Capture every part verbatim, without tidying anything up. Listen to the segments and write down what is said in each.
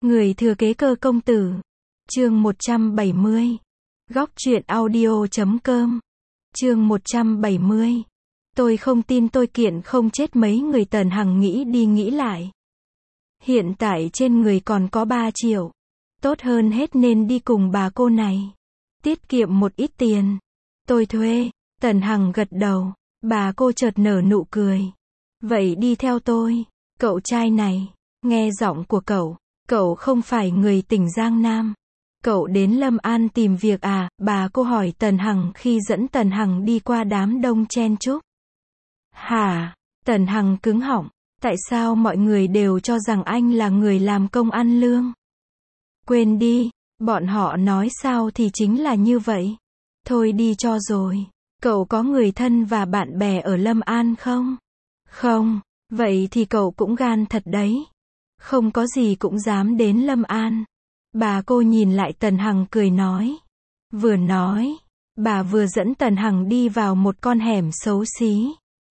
Người thừa kế cơ công tử. Chương một trăm bảy mươi. Góc truyện audio chấm com. Chương một trăm bảy mươi. Tôi không tin tôi kiện không chết mấy người. Tần Hằng nghĩ đi nghĩ lại. Hiện tại trên người còn có ba triệu. Tốt hơn hết nên đi cùng bà cô này. Tiết kiệm một ít tiền. Tôi thuê. Tần Hằng gật đầu. Bà cô chợt nở nụ cười. Vậy đi theo tôi. Cậu trai này. Nghe giọng của cậu. Cậu không phải người tỉnh Giang Nam. Cậu đến Lâm An tìm việc à? Bà cô hỏi Tần Hằng khi dẫn Tần Hằng đi qua đám đông chen chúc. Hả? Tần Hằng cứng họng. Tại sao mọi người đều cho rằng anh là người làm công ăn lương? Quên đi. Bọn họ nói sao thì chính là như vậy. Thôi đi cho rồi. Cậu có người thân và bạn bè ở Lâm An không? Không. Vậy thì cậu cũng gan thật đấy. Không có gì cũng dám đến Lâm An. Bà cô nhìn lại Tần Hằng cười nói. Vừa nói, bà vừa dẫn Tần Hằng đi vào một con hẻm xấu xí.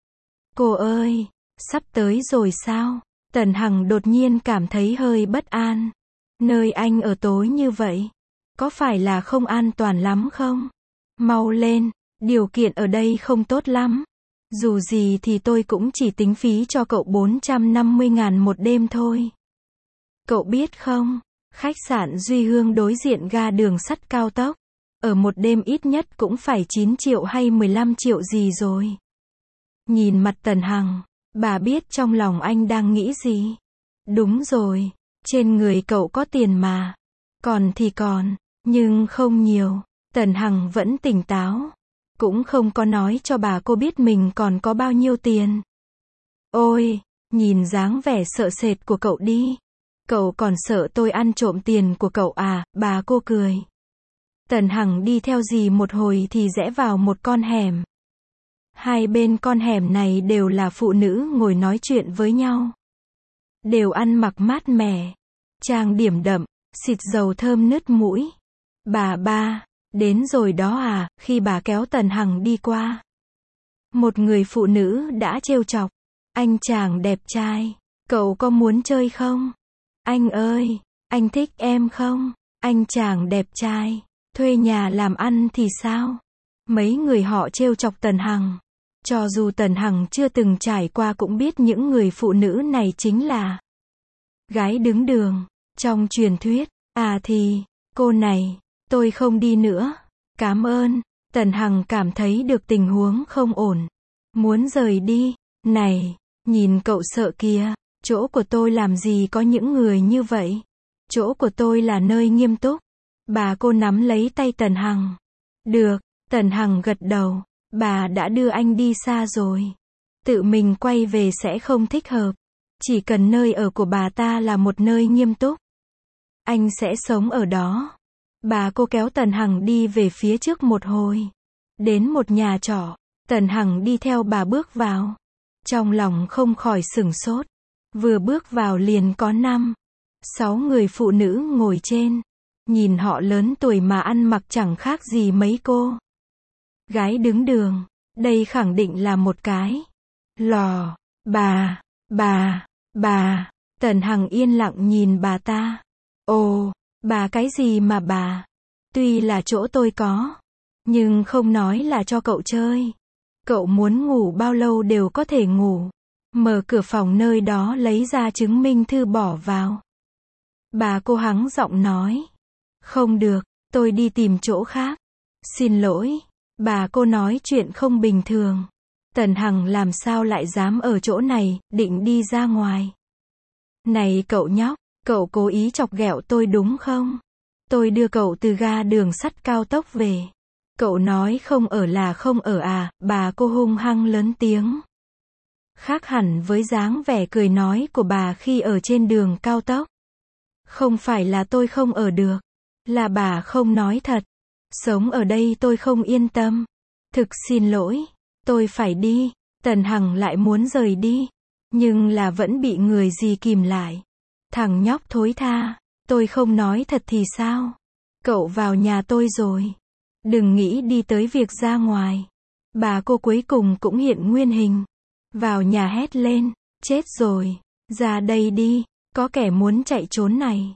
Cô ơi, sắp tới rồi sao? Tần Hằng đột nhiên cảm thấy hơi bất an. Nơi anh ở tối như vậy, có phải là không an toàn lắm không? Mau lên, điều kiện ở đây không tốt lắm. Dù gì thì tôi cũng chỉ tính phí cho cậu bốn trăm năm mươi ngàn một đêm thôi. Cậu biết không, khách sạn Duy Hương đối diện ga đường sắt cao tốc, ở một đêm ít nhất cũng phải chín triệu hay mười lăm triệu gì rồi. Nhìn mặt Tần Hằng, bà biết trong lòng anh đang nghĩ gì. Đúng rồi, trên người cậu có tiền mà. Còn thì còn, nhưng không nhiều. Tần Hằng vẫn tỉnh táo. Cũng không có nói cho bà cô biết mình còn có bao nhiêu tiền. Ôi, nhìn dáng vẻ sợ sệt của cậu đi. Cậu còn sợ tôi ăn trộm tiền của cậu à? Bà cô cười. Tần Hằng đi theo dì một hồi thì rẽ vào một con hẻm. Hai bên con hẻm này đều là phụ nữ ngồi nói chuyện với nhau. Đều ăn mặc mát mẻ, trang điểm đậm, xịt dầu thơm nứt mũi. Bà ba, đến rồi đó à? Khi bà kéo Tần Hằng đi qua, một người phụ nữ đã trêu chọc. Anh chàng đẹp trai, cậu có muốn chơi không? Anh ơi, anh thích em không? Anh chàng đẹp trai, thuê nhà làm ăn thì sao? Mấy người họ trêu chọc Tần Hằng. Cho dù Tần Hằng chưa từng trải qua cũng biết những người phụ nữ này chính là gái đứng đường, trong truyền thuyết. À thì, cô này, tôi không đi nữa. Cảm ơn. Tần Hằng cảm thấy được tình huống không ổn. Muốn rời đi. Này, nhìn cậu sợ kìa. Chỗ của tôi làm gì có những người như vậy. Chỗ của tôi là nơi nghiêm túc. Bà cô nắm lấy tay Tần Hằng. Được. Tần Hằng gật đầu. Bà đã đưa anh đi xa rồi. Tự mình quay về sẽ không thích hợp. Chỉ cần nơi ở của bà ta là một nơi nghiêm túc, anh sẽ sống ở đó. Bà cô kéo Tần Hằng đi về phía trước một hồi. Đến một nhà trọ. Tần Hằng đi theo bà bước vào. Trong lòng không khỏi sửng sốt. Vừa bước vào liền có năm, sáu người phụ nữ ngồi trên. Nhìn họ lớn tuổi mà ăn mặc chẳng khác gì mấy cô gái đứng đường. Đây khẳng định là một cái lò. Bà, bà, bà. Tần Hằng yên lặng nhìn bà ta. Ồ, bà cái gì mà bà? Tuy là chỗ tôi có, nhưng không nói là cho cậu chơi. Cậu muốn ngủ bao lâu đều có thể ngủ. Mở cửa phòng nơi đó lấy ra chứng minh thư bỏ vào. Bà cô hắng giọng nói. Không được, tôi đi tìm chỗ khác. Xin lỗi. Bà cô nói chuyện không bình thường. Tần Hằng làm sao lại dám ở chỗ này, định đi ra ngoài. Này cậu nhóc, cậu cố ý chọc ghẹo tôi đúng không? Tôi đưa cậu từ ga đường sắt cao tốc về. Cậu nói không ở là không ở à? Bà cô hung hăng lớn tiếng. Khác hẳn với dáng vẻ cười nói của bà khi ở trên đường cao tốc. Không phải là tôi không ở được, là bà không nói thật. Sống ở đây tôi không yên tâm. Thực xin lỗi, tôi phải đi. Tần Hằng lại muốn rời đi, nhưng là vẫn bị người gì kìm lại. Thằng nhóc thối tha, tôi không nói thật thì sao? Cậu vào nhà tôi rồi. Đừng nghĩ đi tới việc ra ngoài. Bà cô cuối cùng cũng hiện nguyên hình. Vào nhà hét lên. Chết rồi. Ra đây đi. Có kẻ muốn chạy trốn này.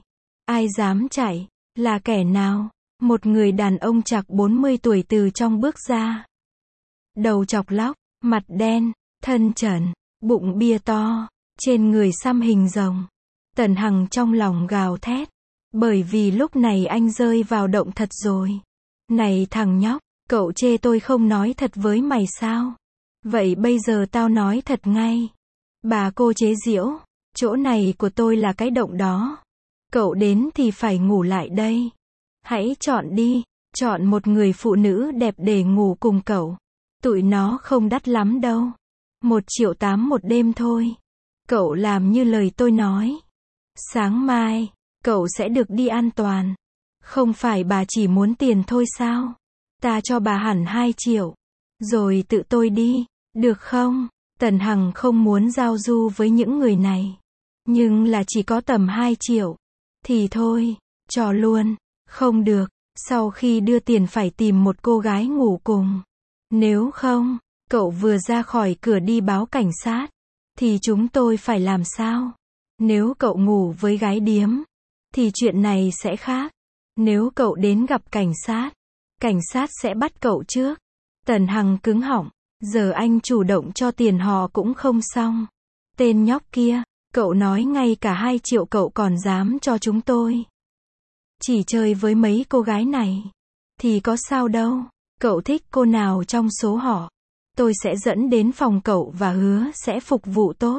Ai dám chạy? Là kẻ nào? Một người đàn ông chạc bốn mươi tuổi từ trong bước ra. Đầu chọc lóc, mặt đen, thân trần, bụng bia to, trên người xăm hình rồng. Tần Hằng trong lòng gào thét. Bởi vì lúc này anh rơi vào động thật rồi. Này thằng nhóc, cậu chê tôi không nói thật với mày sao? Vậy bây giờ tao nói thật ngay. Bà cô chế giễu, chỗ này của tôi là cái động đó. Cậu đến thì phải ngủ lại đây. Hãy chọn đi, chọn một người phụ nữ đẹp để ngủ cùng cậu. Tụi nó không đắt lắm đâu. Một triệu tám một đêm thôi. Cậu làm như lời tôi nói. Sáng mai, cậu sẽ được đi an toàn. Không phải bà chỉ muốn tiền thôi sao? Ta cho bà hẳn hai triệu. Rồi tự tôi đi, được không? Tần Hằng không muốn giao du với những người này. Nhưng là chỉ có tầm hai triệu. Thì thôi, cho luôn. Không được, sau khi đưa tiền phải tìm một cô gái ngủ cùng. Nếu không, cậu vừa ra khỏi cửa đi báo cảnh sát. Thì chúng tôi phải làm sao? Nếu cậu ngủ với gái điếm, thì chuyện này sẽ khác. Nếu cậu đến gặp cảnh sát, cảnh sát sẽ bắt cậu trước. Tần Hằng cứng họng, giờ anh chủ động cho tiền họ cũng không xong. Tên nhóc kia, cậu nói ngay cả hai triệu cậu còn dám cho chúng tôi. Chỉ chơi với mấy cô gái này, thì có sao đâu. Cậu thích cô nào trong số họ, tôi sẽ dẫn đến phòng cậu và hứa sẽ phục vụ tốt.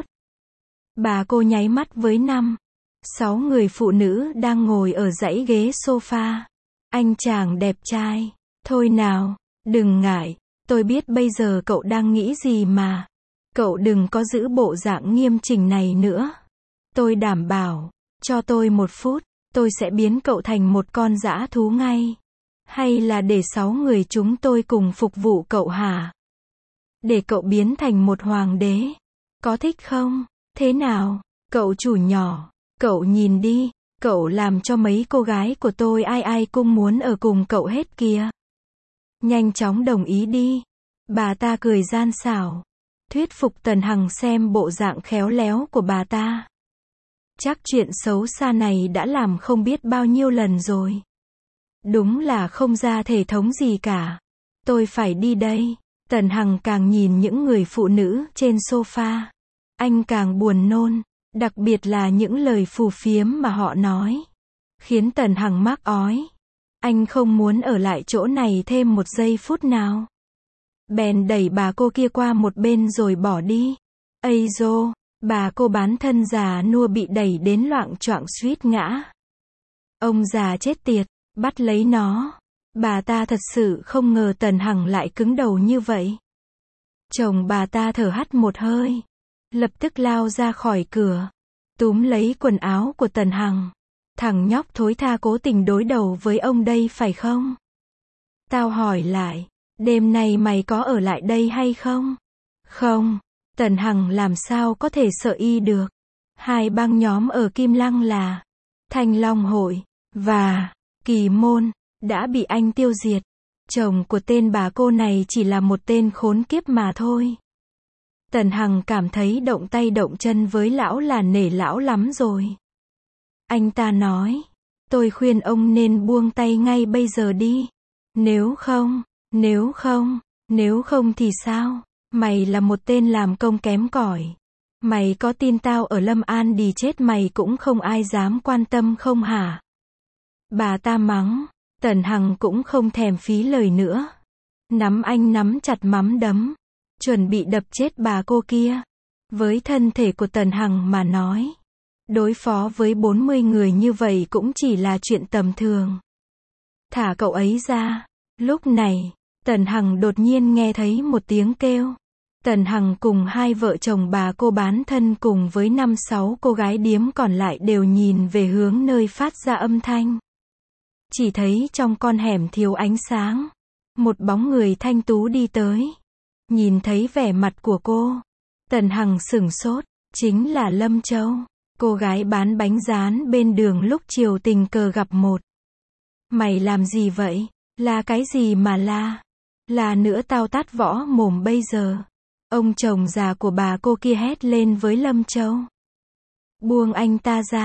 Bà cô nháy mắt với năm, sáu người phụ nữ đang ngồi ở dãy ghế sofa. Anh chàng đẹp trai, thôi nào, đừng ngại, tôi biết bây giờ cậu đang nghĩ gì mà. Cậu đừng có giữ bộ dạng nghiêm chỉnh này nữa. Tôi đảm bảo, cho tôi một phút, tôi sẽ biến cậu thành một con dã thú ngay. Hay là để sáu người chúng tôi cùng phục vụ cậu hả? Để cậu biến thành một hoàng đế. Có thích không? Thế nào, cậu chủ nhỏ, cậu nhìn đi, cậu làm cho mấy cô gái của tôi ai ai cũng muốn ở cùng cậu hết kìa. Nhanh chóng đồng ý đi. Bà ta cười gian xảo, thuyết phục Tần Hằng xem bộ dạng khéo léo của bà ta. Chắc chuyện xấu xa này đã làm không biết bao nhiêu lần rồi. Đúng là không ra thể thống gì cả. Tôi phải đi đây. Tần Hằng càng nhìn những người phụ nữ trên sofa, anh càng buồn nôn, đặc biệt là những lời phù phiếm mà họ nói. Khiến Tần Hằng mắc ói. Anh không muốn ở lại chỗ này thêm một giây phút nào. Bèn đẩy bà cô kia qua một bên rồi bỏ đi. Ây dô, bà cô bán thân già nua bị đẩy đến loạng choạng suýt ngã. Ông già chết tiệt, bắt lấy nó. Bà ta thật sự không ngờ Tần Hằng lại cứng đầu như vậy. Chồng bà ta thở hắt một hơi, lập tức lao ra khỏi cửa, túm lấy quần áo của Tần Hằng. Thằng nhóc thối tha cố tình đối đầu với ông đây phải không? Tao hỏi lại, đêm nay mày có ở lại đây hay không? Không, Tần Hằng làm sao có thể sợ y được. Hai băng nhóm ở Kim Lăng là Thanh Long Hội và Kỳ Môn đã bị anh tiêu diệt. Chồng của tên bà cô này chỉ là một tên khốn kiếp mà thôi. Tần Hằng cảm thấy động tay động chân với lão là nể lão lắm rồi. Anh ta nói, tôi khuyên ông nên buông tay ngay bây giờ đi. Nếu không, nếu không, nếu không thì sao? Mày là một tên làm công kém cỏi. Mày có tin tao ở Lâm An đi chết mày cũng không ai dám quan tâm không hả? Bà ta mắng. Tần Hằng cũng không thèm phí lời nữa. Nắm anh nắm chặt mắm đấm, chuẩn bị đập chết bà cô kia. Với thân thể của Tần Hằng mà nói, đối phó với bốn mươi người như vậy cũng chỉ là chuyện tầm thường. Thả cậu ấy ra. Lúc này, Tần Hằng đột nhiên nghe thấy một tiếng kêu. Tần Hằng cùng hai vợ chồng bà cô bán thân cùng với năm sáu cô gái điếm còn lại đều nhìn về hướng nơi phát ra âm thanh. Chỉ thấy trong con hẻm thiếu ánh sáng, một bóng người thanh tú đi tới. Nhìn thấy vẻ mặt của cô, Tần Hằng sửng sốt, chính là Lâm Châu, cô gái bán bánh rán bên đường lúc chiều tình cờ gặp một. Mày làm gì vậy? La cái gì mà la? La nữa tao tát võ mồm bây giờ. Ông chồng già của bà cô kia hét lên với Lâm Châu. Buông anh ta ra.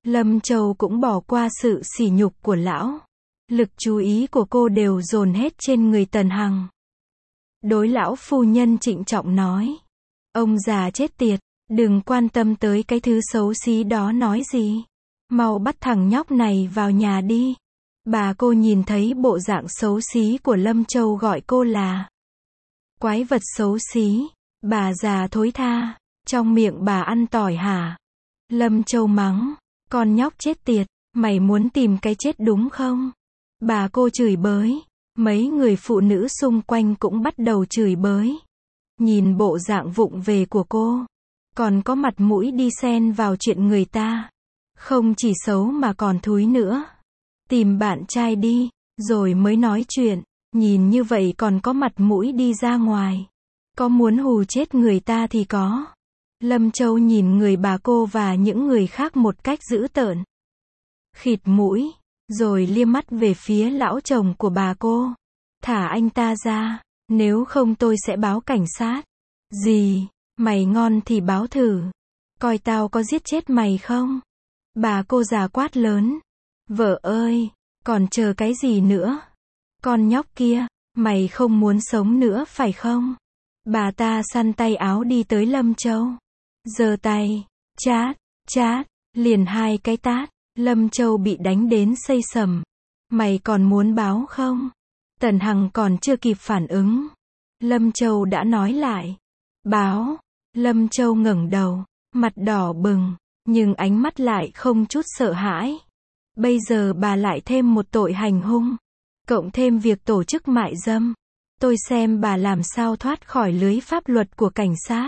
Lâm Châu cũng bỏ qua sự sỉ nhục của lão. Lực chú ý của cô đều dồn hết trên người Tần Hằng. Đối lão phu nhân trịnh trọng nói. Ông già chết tiệt, đừng quan tâm tới cái thứ xấu xí đó nói gì. Mau bắt thằng nhóc này vào nhà đi. Bà cô nhìn thấy bộ dạng xấu xí của Lâm Châu gọi cô là quái vật xấu xí. Bà già thối tha, trong miệng bà ăn tỏi hả? Lâm Châu mắng, con nhóc chết tiệt, mày muốn tìm cái chết đúng không? Bà cô chửi bới, mấy người phụ nữ xung quanh cũng bắt đầu chửi bới. Nhìn bộ dạng vụng về của cô, còn có mặt mũi đi xen vào chuyện người ta. Không chỉ xấu mà còn thúi nữa. Tìm bạn trai đi, rồi mới nói chuyện. Nhìn như vậy còn có mặt mũi đi ra ngoài. Có muốn hù chết người ta thì có. Lâm Châu nhìn người bà cô và những người khác một cách dữ tợn. Khịt mũi, rồi liếc mắt về phía lão chồng của bà cô. Thả anh ta ra, nếu không tôi sẽ báo cảnh sát. Gì, mày ngon thì báo thử. Coi tao có giết chết mày không? Bà cô già quát lớn. Vợ ơi, còn chờ cái gì nữa? Con nhóc kia, mày không muốn sống nữa phải không? Bà ta săn tay áo đi tới Lâm Châu. Giơ tay, chát, chát, liền hai cái tát. Lâm Châu bị đánh đến xây sầm. Mày còn muốn báo không? Tần Hằng còn chưa kịp phản ứng. Lâm Châu đã nói lại. Báo. Lâm Châu ngẩng đầu, mặt đỏ bừng, nhưng ánh mắt lại không chút sợ hãi. Bây giờ bà lại thêm một tội hành hung, cộng thêm việc tổ chức mại dâm. Tôi xem bà làm sao thoát khỏi lưới pháp luật của cảnh sát.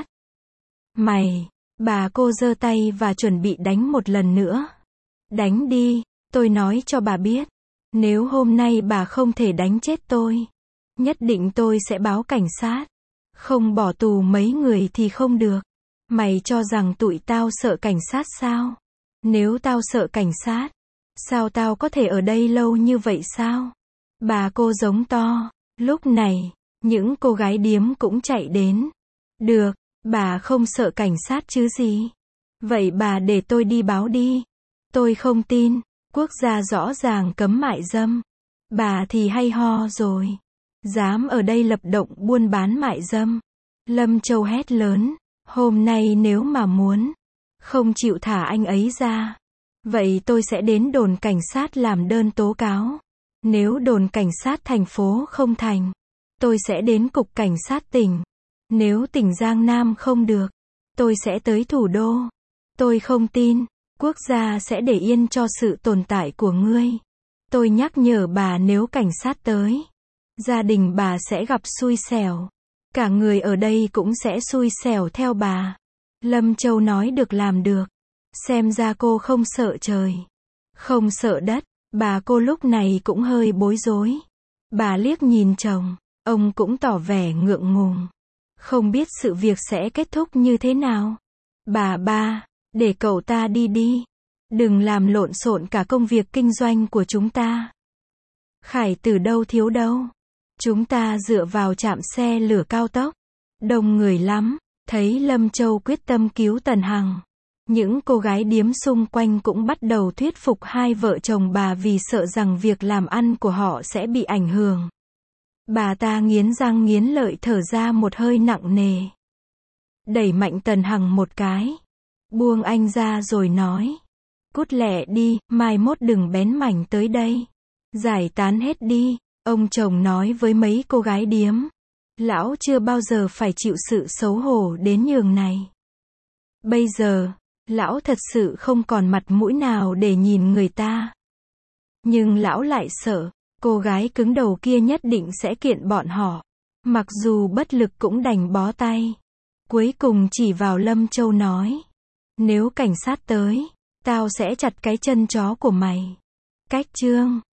Mày, bà cô giơ tay và chuẩn bị đánh một lần nữa. Đánh đi, tôi nói cho bà biết. Nếu hôm nay bà không thể đánh chết tôi, nhất định tôi sẽ báo cảnh sát. Không bỏ tù mấy người thì không được. Mày cho rằng tụi tao sợ cảnh sát sao? Nếu tao sợ cảnh sát, sao tao có thể ở đây lâu như vậy sao? Bà cô giống to. Lúc này, những cô gái điếm cũng chạy đến. Được, bà không sợ cảnh sát chứ gì? Vậy bà để tôi đi báo đi. Tôi không tin, quốc gia rõ ràng cấm mại dâm. Bà thì hay ho rồi. Dám ở đây lập động buôn bán mại dâm. Lâm Châu hét lớn. Hôm nay nếu mà muốn, không chịu thả anh ấy ra, vậy tôi sẽ đến đồn cảnh sát làm đơn tố cáo. Nếu đồn cảnh sát thành phố không thành, tôi sẽ đến cục cảnh sát tỉnh. Nếu tỉnh Giang Nam không được, tôi sẽ tới thủ đô. Tôi không tin, quốc gia sẽ để yên cho sự tồn tại của ngươi. Tôi nhắc nhở bà nếu cảnh sát tới, gia đình bà sẽ gặp xui xẻo. Cả người ở đây cũng sẽ xui xẻo theo bà. Lâm Châu nói được làm được. Xem ra cô không sợ trời, không sợ đất. Bà cô lúc này cũng hơi bối rối. Bà liếc nhìn chồng, ông cũng tỏ vẻ ngượng ngùng. Không biết sự việc sẽ kết thúc như thế nào. Bà ba, để cậu ta đi đi. Đừng làm lộn xộn cả công việc kinh doanh của chúng ta. Khải từ đâu thiếu đâu. Chúng ta dựa vào trạm xe lửa cao tốc. Đông người lắm. Thấy Lâm Châu quyết tâm cứu Tần Hằng, những cô gái điếm xung quanh cũng bắt đầu thuyết phục hai vợ chồng bà vì sợ rằng việc làm ăn của họ sẽ bị ảnh hưởng. Bà ta nghiến răng nghiến lợi thở ra một hơi nặng nề. Đẩy mạnh Tần Hằng một cái. Buông anh ra rồi nói. Cút lẹ đi, mai mốt đừng bén mảnh tới đây. Giải tán hết đi. Ông chồng nói với mấy cô gái điếm. Lão chưa bao giờ phải chịu sự xấu hổ đến nhường này. Bây giờ, lão thật sự không còn mặt mũi nào để nhìn người ta. Nhưng lão lại sợ, cô gái cứng đầu kia nhất định sẽ kiện bọn họ. Mặc dù bất lực cũng đành bó tay. Cuối cùng chỉ vào Lâm Châu nói. Nếu cảnh sát tới, tao sẽ chặt cái chân chó của mày. Cách chương